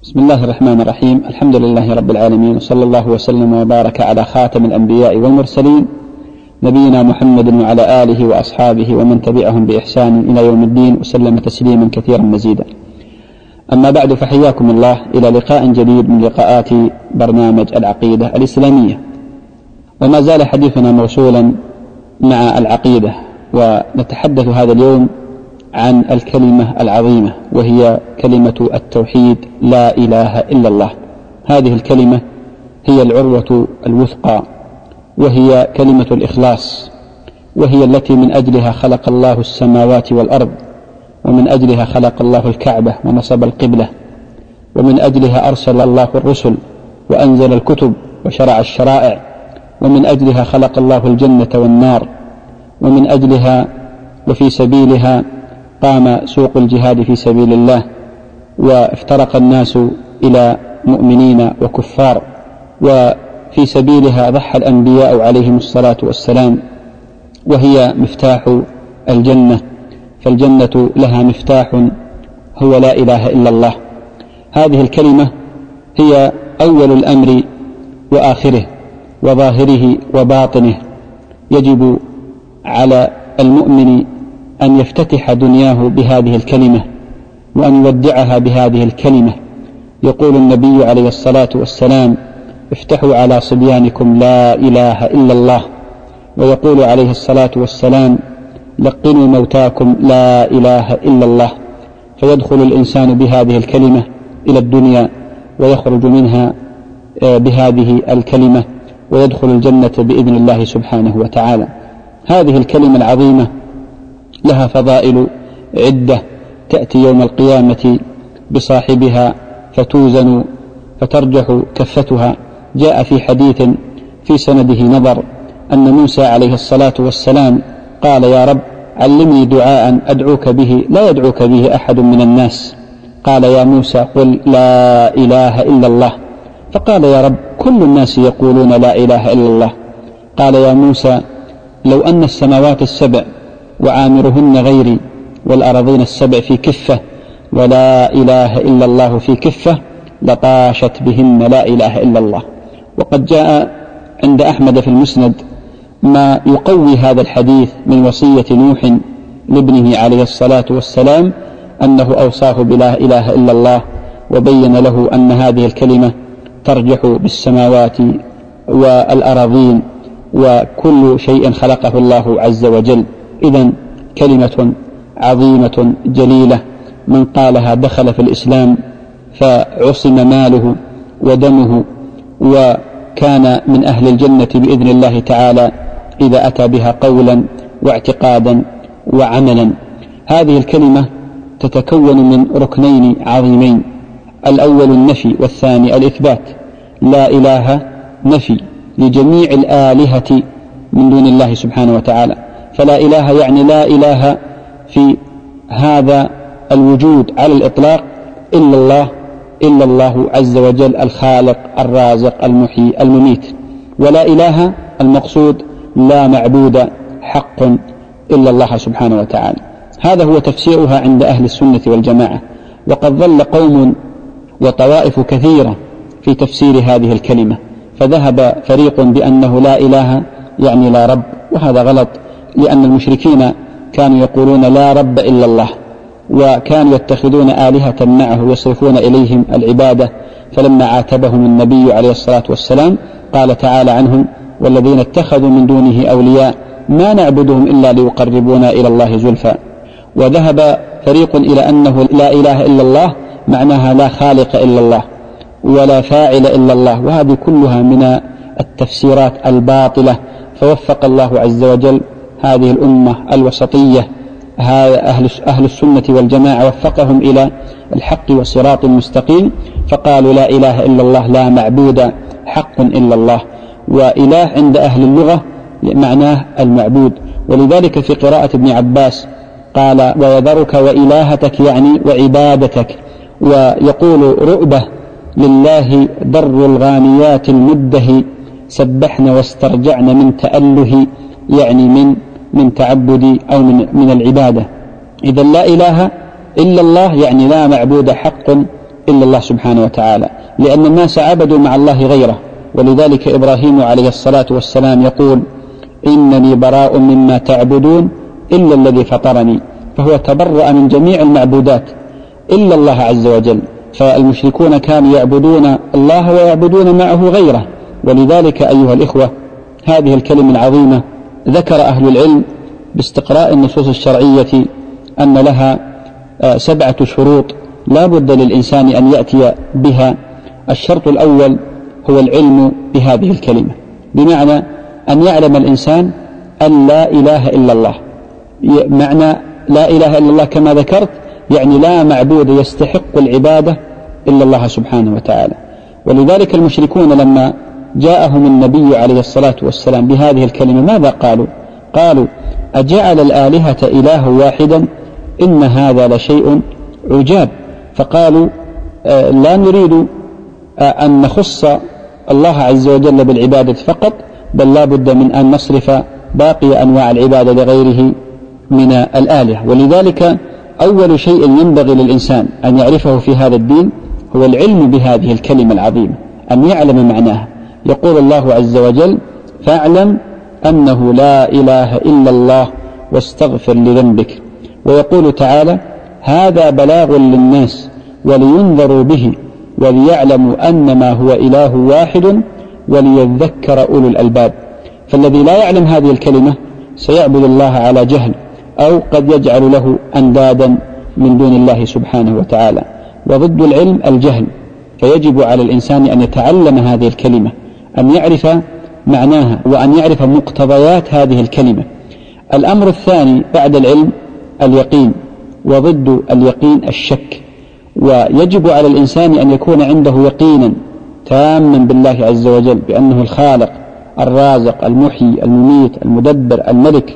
بسم الله الرحمن الرحيم. الحمد لله رب العالمين، وصلى الله وسلم وبارك على خاتم الأنبياء والمرسلين نبينا محمد وعلى آله وأصحابه ومن تبعهم بإحسان إلى يوم الدين، وسلم تسليما كثيرا مزيدا. أما بعد، فحياكم الله إلى لقاء جديد من لقاءات برنامج العقيدة الإسلامية، وما زال حديثنا موصولا مع العقيدة، ونتحدث هذا اليوم عن الكلمة العظيمة، وهي كلمة التوحيد، لا إله إلا الله. هذه الكلمة هي العروة الوثقى، وهي كلمة الإخلاص، وهي التي من أجلها خلق الله السماوات والأرض، ومن أجلها خلق الله الكعبة ونصب القبلة، ومن أجلها أرسل الله الرسل وأنزل الكتب وشرع الشرائع، ومن أجلها خلق الله الجنة والنار، ومن أجلها وفي سبيلها قام سوق الجهاد في سبيل الله، وافترق الناس إلى مؤمنين وكفار، وفي سبيلها ضحى الأنبياء عليهم الصلاة والسلام، وهي مفتاح الجنة، فالجنة لها مفتاح هو لا إله إلا الله. هذه الكلمة هي أول الأمر وآخره وظاهره وباطنه. يجب على المؤمن أن يفتتح دنياه بهذه الكلمة، وأن يودعها بهذه الكلمة. يقول النبي عليه الصلاة والسلام: افتحوا على صبيانكم لا إله إلا الله. ويقول عليه الصلاة والسلام: لقنوا موتاكم لا إله إلا الله. فيدخل الإنسان بهذه الكلمة إلى الدنيا، ويخرج منها بهذه الكلمة، ويدخل الجنة بإذن الله سبحانه وتعالى. هذه الكلمة العظيمة لها فضائل عدة، تأتي يوم القيامة بصاحبها فتوزن فترجح كفتها. جاء في حديث في سنده نظر أن موسى عليه الصلاة والسلام قال: يا رب علمني دعاء أدعوك به لا يدعوك به أحد من الناس. قال: يا موسى قل لا إله إلا الله. فقال: يا رب كل الناس يقولون لا إله إلا الله. قال: يا موسى لو أن السماوات السبع وعامرهن غيري، والأرضين السبع في كفة، ولا إله إلا الله في كفة، لطاشت بهن لا إله إلا الله. وقد جاء عند أحمد في المسند ما يقوي هذا الحديث من وصية نوح لابنه عليه الصلاة والسلام، أنه أوصاه بلا إله إلا الله، وبين له أن هذه الكلمة ترجح بالسماوات والأراضين وكل شيء خلقه الله عز وجل. إذن كلمة عظيمة جليلة، من قالها دخل في الإسلام، فعصم ماله ودمه، وكان من أهل الجنة بإذن الله تعالى إذا أتى بها قولا واعتقادا وعملا. هذه الكلمة تتكون من ركنين عظيمين: الأول النفي، والثاني الإثبات. لا إله نفي لجميع الآلهة من دون الله سبحانه وتعالى، فلا إله يعني لا إله في هذا الوجود على الإطلاق إلا الله عز وجل، الخالق الرازق المحيي المميت. ولا إله المقصود لا معبود حق إلا الله سبحانه وتعالى. هذا هو تفسيرها عند أهل السنة والجماعة. وقد ظل قوم وطوائف كثيرة في تفسير هذه الكلمة، فذهب فريق بأنه لا إله يعني لا رب، وهذا غلط، لأن المشركين كانوا يقولون لا رب إلا الله، وكانوا يتخذون آلهة معه يصرفون إليهم العبادة. فلما عاتبهم النبي عليه الصلاة والسلام قال تعالى عنهم: والذين اتخذوا من دونه أولياء ما نعبدهم إلا ليقربونا إلى الله زلفى. وذهب فريق إلى أنه لا إله إلا الله معناها لا خالق إلا الله ولا فاعل إلا الله، وهذه كلها من التفسيرات الباطلة. فوفق الله عز وجل هذه الأمة الوسطية، أهل السنة والجماعة، وفقهم إلى الحق والصراط المستقيم، فقالوا لا إله إلا الله لا معبود حق إلا الله. وإله عند أهل اللغة معناه المعبود، ولذلك في قراءة ابن عباس قال: ويذرك وإلهتك يعني وعبادتك. ويقول رؤبة: لله در الغانيات المده، سبحن واسترجعن من تأله، يعني من تعبد أو من العبادة. إذا لا إله إلا الله يعني لا معبود حق إلا الله سبحانه وتعالى، لأن الناس عبدوا مع الله غيره. ولذلك إبراهيم عليه الصلاة والسلام يقول: إنني براء مما تعبدون إلا الذي فطرني. فهو تبرأ من جميع المعبودات إلا الله عز وجل. فالمشركون كانوا يعبدون الله ويعبدون معه غيره. ولذلك أيها الإخوة، هذه الكلمة العظيمة ذكر أهل العلم باستقراء النصوص الشرعية أن لها 7 شروط لا بد للإنسان أن يأتي بها. الشرط الأول هو العلم بهذه الكلمة، بمعنى أن يعلم الإنسان أن لا إله إلا الله. معنى لا إله إلا الله كما ذكرت يعني لا معبود يستحق العبادة إلا الله سبحانه وتعالى. ولذلك المشركون لما جاءهم النبي عليه الصلاة والسلام بهذه الكلمة ماذا قالوا؟ قالوا: أجعل الآلهة إله واحدا إن هذا لشيء عجاب. فقالوا: لا نريد أن نخص الله عز وجل بالعبادة فقط، بل لا بد من أن نصرف باقي أنواع العبادة لغيره من الآلهة. ولذلك أول شيء ينبغي للإنسان أن يعرفه في هذا الدين هو العلم بهذه الكلمة العظيمة، أن يعلم معناها. يقول الله عز وجل: فاعلم أنه لا إله إلا الله واستغفر لذنبك. ويقول تعالى: هذا بلاغ للناس ولينذروا به وليعلموا أنما هو إله واحد وليذكر أولو الألباب. فالذي لا يعلم هذه الكلمة سيعبد الله على جهل، أو قد يجعل له أندادا من دون الله سبحانه وتعالى. وضد العلم الجهل، فيجب على الإنسان أن يتعلم هذه الكلمة، أن يعرف معناها وأن يعرف مقتضيات هذه الكلمة. الأمر الثاني بعد العلم اليقين، وضد اليقين الشك. ويجب على الإنسان أن يكون عنده يقينا تاما بالله عز وجل بأنه الخالق الرازق المحيي المميت المدبر الملك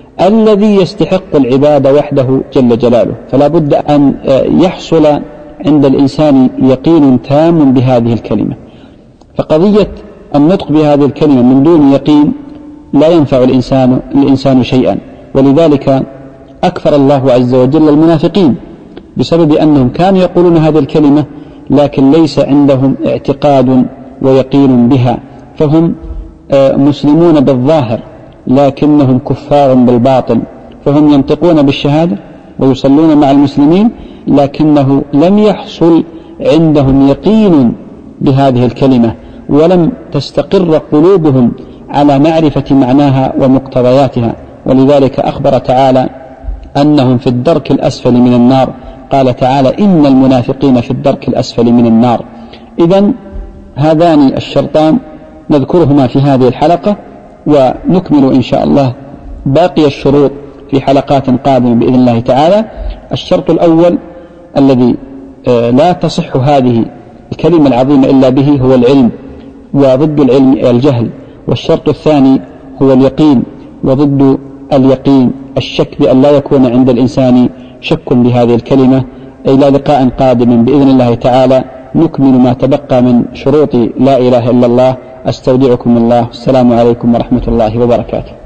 الذي يستحق العبادة وحده جل جلاله. فلا بد أن يحصل عند الإنسان يقين تام بهذه الكلمة. فقضية النطق بهذه الكلمة من دون يقين لا ينفع الإنسان شيئا. ولذلك أكفر الله عز وجل المنافقين بسبب أنهم كانوا يقولون هذه الكلمة لكن ليس عندهم اعتقاد ويقين بها، فهم مسلمون بالظاهر لكنهم كفار بالباطن. فهم ينطقون بالشهادة ويصلون مع المسلمين لكنه لم يحصل عندهم يقين بهذه الكلمة، ولم تستقر قلوبهم على معرفة معناها ومقتضياتها. ولذلك أخبر تعالى أنهم في الدرك الأسفل من النار. قال تعالى: إن المنافقين في الدرك الأسفل من النار. إذن هذان الشرطان نذكرهما في هذه الحلقة، ونكمل إن شاء الله باقي الشروط في حلقات قادمة بإذن الله تعالى. الشرط الأول الذي لا تصح هذه الكلمة العظيمة إلا به هو العلم، وضد العلم الجهل. والشرط الثاني هو اليقين، وضد اليقين الشك، بأن لا يكون عند الإنسان شك بهذه الكلمة. إلى لقاء قادم بإذن الله تعالى نكمل ما تبقى من شروط لا إله إلا الله. أستودعكم الله. السلام عليكم ورحمة الله وبركاته.